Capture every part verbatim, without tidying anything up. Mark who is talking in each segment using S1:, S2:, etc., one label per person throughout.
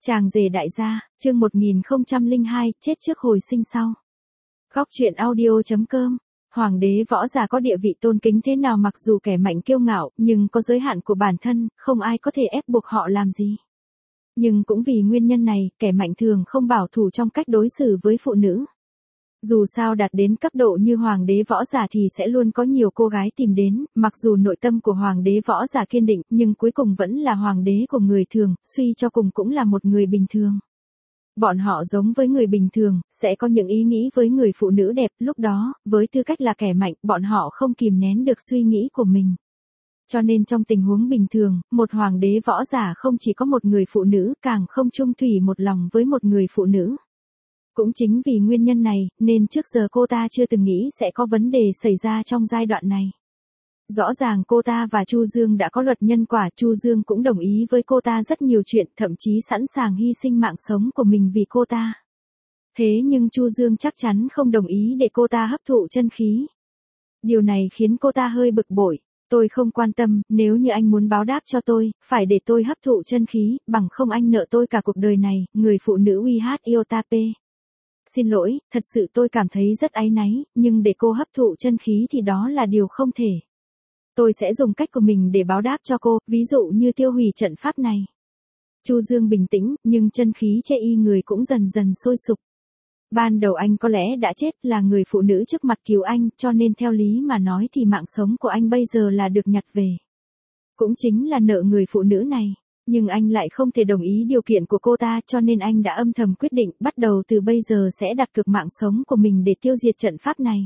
S1: Chàng rể đại gia, chương một nghìn không trăm lẻ hai, chết trước hồi sinh sau. Góc truyện audio chấm com. Hoàng đế võ giả có địa vị tôn kính thế nào mặc dù kẻ mạnh kiêu ngạo, nhưng có giới hạn của bản thân, không ai có thể ép buộc họ làm gì. Nhưng cũng vì nguyên nhân này, kẻ mạnh thường không bảo thủ trong cách đối xử với phụ nữ. Dù sao đạt đến cấp độ như hoàng đế võ giả thì sẽ luôn có nhiều cô gái tìm đến, mặc dù nội tâm của hoàng đế võ giả kiên định, nhưng cuối cùng vẫn là hoàng đế của người thường, suy cho cùng cũng là một người bình thường. Bọn họ giống với người bình thường, sẽ có những ý nghĩ với người phụ nữ đẹp, lúc đó, với tư cách là kẻ mạnh, bọn họ không kìm nén được suy nghĩ của mình. Cho nên trong tình huống bình thường, một hoàng đế võ giả không chỉ có một người phụ nữ, càng không chung thủy một lòng với một người phụ nữ. Cũng chính vì nguyên nhân này, nên trước giờ cô ta chưa từng nghĩ sẽ có vấn đề xảy ra trong giai đoạn này. Rõ ràng cô ta và Chu Dương đã có luật nhân quả, Chu Dương cũng đồng ý với cô ta rất nhiều chuyện, thậm chí sẵn sàng hy sinh mạng sống của mình vì cô ta. Thế nhưng Chu Dương chắc chắn không đồng ý để cô ta hấp thụ chân khí. Điều này khiến cô ta hơi bực bội. Tôi không quan tâm, nếu như anh muốn báo đáp cho tôi, phải để tôi hấp thụ chân khí, bằng không anh nợ tôi cả cuộc đời này, người phụ nữ uy hát Iotape. Xin lỗi, thật sự tôi cảm thấy rất áy náy, nhưng để cô hấp thụ chân khí thì đó là điều không thể. Tôi sẽ dùng cách của mình để báo đáp cho cô, ví dụ như tiêu hủy trận pháp này. Chu Dương bình tĩnh, nhưng chân khí chê y người cũng dần dần sôi sục. Ban đầu anh có lẽ đã chết, là người phụ nữ trước mặt cứu anh, cho nên theo lý mà nói thì mạng sống của anh bây giờ là được nhặt về. Cũng chính là nợ người phụ nữ này. Nhưng anh lại không thể đồng ý điều kiện của cô ta, cho nên anh đã âm thầm quyết định bắt đầu từ bây giờ sẽ đặt cược mạng sống của mình để tiêu diệt trận pháp này.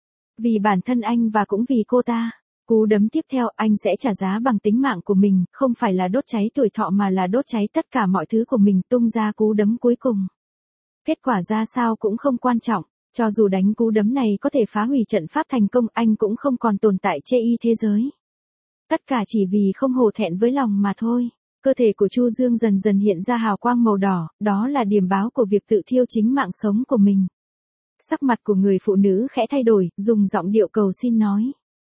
S1: Vì bản thân anh và cũng vì cô ta. Cú đấm tiếp theo anh sẽ trả giá bằng tính mạng của mình, không phải là đốt cháy tuổi thọ mà là đốt cháy tất cả mọi thứ của mình, tung ra cú đấm cuối cùng. Kết quả ra sao cũng không quan trọng, cho dù đánh cú đấm này có thể phá hủy trận pháp thành công, anh cũng không còn tồn tại chê y thế giới. Tất cả chỉ vì không hổ thẹn với lòng mà thôi. Cơ thể của Chu Dương dần dần hiện ra hào quang màu đỏ, đó là điểm báo của việc tự thiêu chính mạng sống của mình. Sắc mặt của người phụ nữ khẽ thay đổi, dùng giọng điệu cầu xin nói.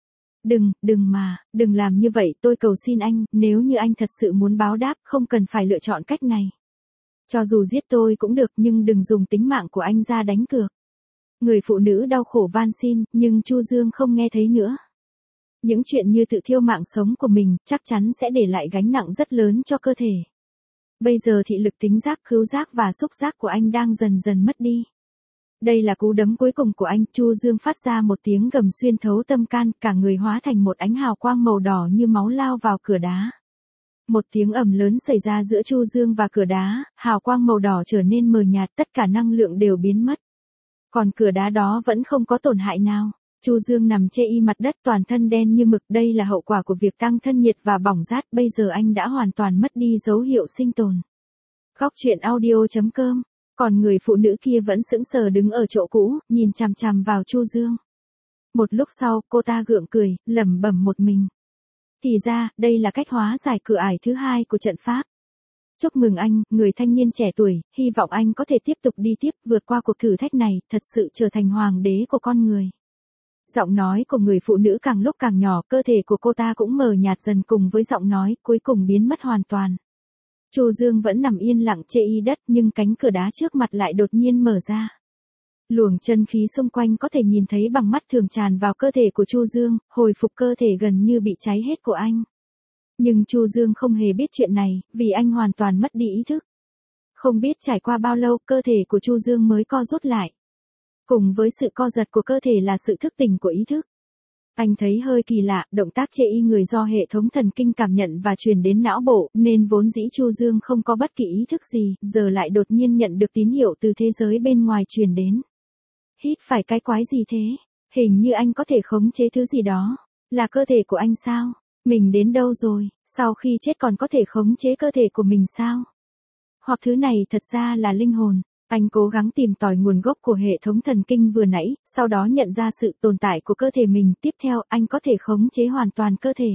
S1: Đừng, đừng mà, đừng làm như vậy, tôi cầu xin anh, nếu như anh thật sự muốn báo đáp, không cần phải lựa chọn cách này. Cho dù giết tôi cũng được, nhưng đừng dùng tính mạng của anh ra đánh cược. Người phụ nữ đau khổ van xin, nhưng Chu Dương không nghe thấy nữa. Những chuyện như tự thiêu mạng sống của mình, chắc chắn sẽ để lại gánh nặng rất lớn cho cơ thể. Bây giờ thị lực tính giác, khứu giác và xúc giác của anh đang dần dần mất đi. Đây là cú đấm cuối cùng của anh, Chu Dương phát ra một tiếng gầm xuyên thấu tâm can, cả người hóa thành một ánh hào quang màu đỏ như máu lao vào cửa đá. Một tiếng ầm lớn xảy ra giữa Chu Dương và cửa đá, hào quang màu đỏ trở nên mờ nhạt, tất cả năng lượng đều biến mất. Còn cửa đá đó vẫn không có tổn hại nào. Chu Dương nằm chê y mặt đất, toàn thân đen như mực, đây là hậu quả của việc tăng thân nhiệt và bỏng rát, bây giờ anh đã hoàn toàn mất đi dấu hiệu sinh tồn. Góc truyện audio chấm com. Còn người phụ nữ kia vẫn sững sờ đứng ở chỗ cũ, nhìn chằm chằm vào Chu Dương. Một lúc sau, cô ta gượng cười, lẩm bẩm một mình. Thì ra, đây là cách hóa giải cửa ải thứ hai của trận pháp. Chúc mừng anh, người thanh niên trẻ tuổi, hy vọng anh có thể tiếp tục đi tiếp, vượt qua cuộc thử thách này, thật sự trở thành hoàng đế của con người. Giọng nói của người phụ nữ càng lúc càng nhỏ, cơ thể của cô ta cũng mờ nhạt dần cùng với giọng nói, cuối cùng biến mất hoàn toàn. Chu Dương vẫn nằm yên lặng chê y đất, nhưng cánh cửa đá trước mặt lại đột nhiên mở ra. Luồng chân khí xung quanh có thể nhìn thấy bằng mắt thường tràn vào cơ thể của Chu Dương, hồi phục cơ thể gần như bị cháy hết của anh. Nhưng Chu Dương không hề biết chuyện này, vì anh hoàn toàn mất đi ý thức. Không biết trải qua bao lâu, cơ thể của Chu Dương mới co rút lại. Cùng với sự co giật của cơ thể là sự thức tỉnh của ý thức. Anh thấy hơi kỳ lạ, động tác chê y người do hệ thống thần kinh cảm nhận và truyền đến não bộ, nên vốn dĩ Chu Dương không có bất kỳ ý thức gì, giờ lại đột nhiên nhận được tín hiệu từ thế giới bên ngoài truyền đến. Hít phải cái quái gì thế? Hình như anh có thể khống chế thứ gì đó. Là cơ thể của anh sao? Mình đến đâu rồi? Sau khi chết còn có thể khống chế cơ thể của mình sao? Hoặc thứ này thật ra là linh hồn. Anh cố gắng tìm tòi nguồn gốc của hệ thống thần kinh vừa nãy, sau đó nhận ra sự tồn tại của cơ thể mình, tiếp theo anh có thể khống chế hoàn toàn cơ thể.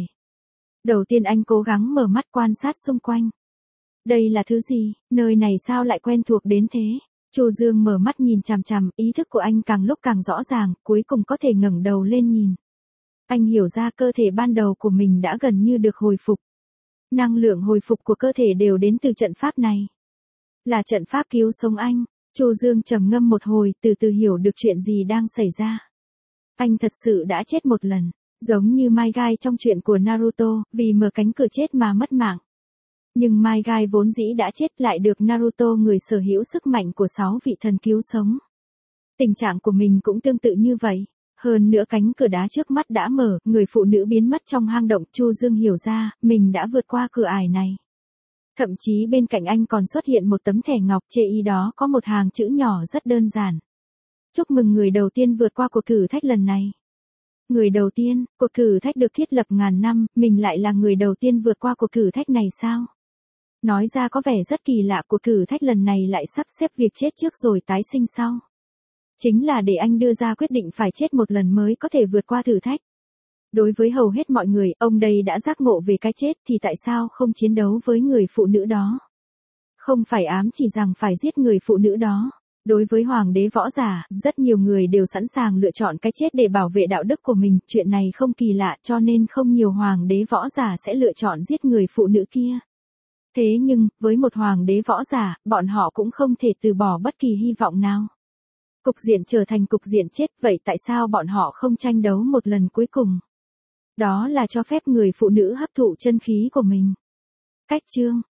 S1: Đầu tiên anh cố gắng mở mắt quan sát xung quanh. Đây là thứ gì? Nơi này sao lại quen thuộc đến thế? Chu Dương mở mắt nhìn chằm chằm, ý thức của anh càng lúc càng rõ ràng, cuối cùng có thể ngẩng đầu lên nhìn. Anh hiểu ra cơ thể ban đầu của mình đã gần như được hồi phục. Năng lượng hồi phục của cơ thể đều đến từ trận pháp này. Là trận pháp cứu sống anh. Chu Dương trầm ngâm một hồi, từ từ hiểu được chuyện gì đang xảy ra. Anh thật sự đã chết một lần, giống như Mai Gai trong chuyện của Naruto, vì mở cánh cửa chết mà mất mạng. Nhưng Mai Gai vốn dĩ đã chết lại được Naruto, người sở hữu sức mạnh của sáu vị thần cứu sống. Tình trạng của mình cũng tương tự như vậy. Hơn nữa cánh cửa đá trước mắt đã mở, người phụ nữ biến mất trong hang động. Chu Dương hiểu ra, mình đã vượt qua cửa ải này. Thậm chí bên cạnh anh còn xuất hiện một tấm thẻ ngọc, chê y đó có một hàng chữ nhỏ rất đơn giản. Chúc mừng người đầu tiên vượt qua cuộc thử thách lần này. Người đầu tiên, cuộc thử thách được thiết lập ngàn năm, mình lại là người đầu tiên vượt qua cuộc thử thách này sao? Nói ra có vẻ rất kỳ lạ, cuộc thử thách lần này lại sắp xếp việc chết trước rồi tái sinh sau. Chính là để anh đưa ra quyết định phải chết một lần mới có thể vượt qua thử thách. Đối với hầu hết mọi người, ông đây đã giác ngộ về cái chết thì tại sao không chiến đấu với người phụ nữ đó? Không phải ám chỉ rằng phải giết người phụ nữ đó. Đối với hoàng đế võ giả, rất nhiều người đều sẵn sàng lựa chọn cái chết để bảo vệ đạo đức của mình. Chuyện này không kỳ lạ, cho nên không nhiều hoàng đế võ giả sẽ lựa chọn giết người phụ nữ kia. Thế nhưng, với một hoàng đế võ giả, bọn họ cũng không thể từ bỏ bất kỳ hy vọng nào. Cục diện trở thành cục diện chết, vậy tại sao bọn họ không tranh đấu một lần cuối cùng? Đó là cho phép người phụ nữ hấp thụ chân khí của mình. Cách chương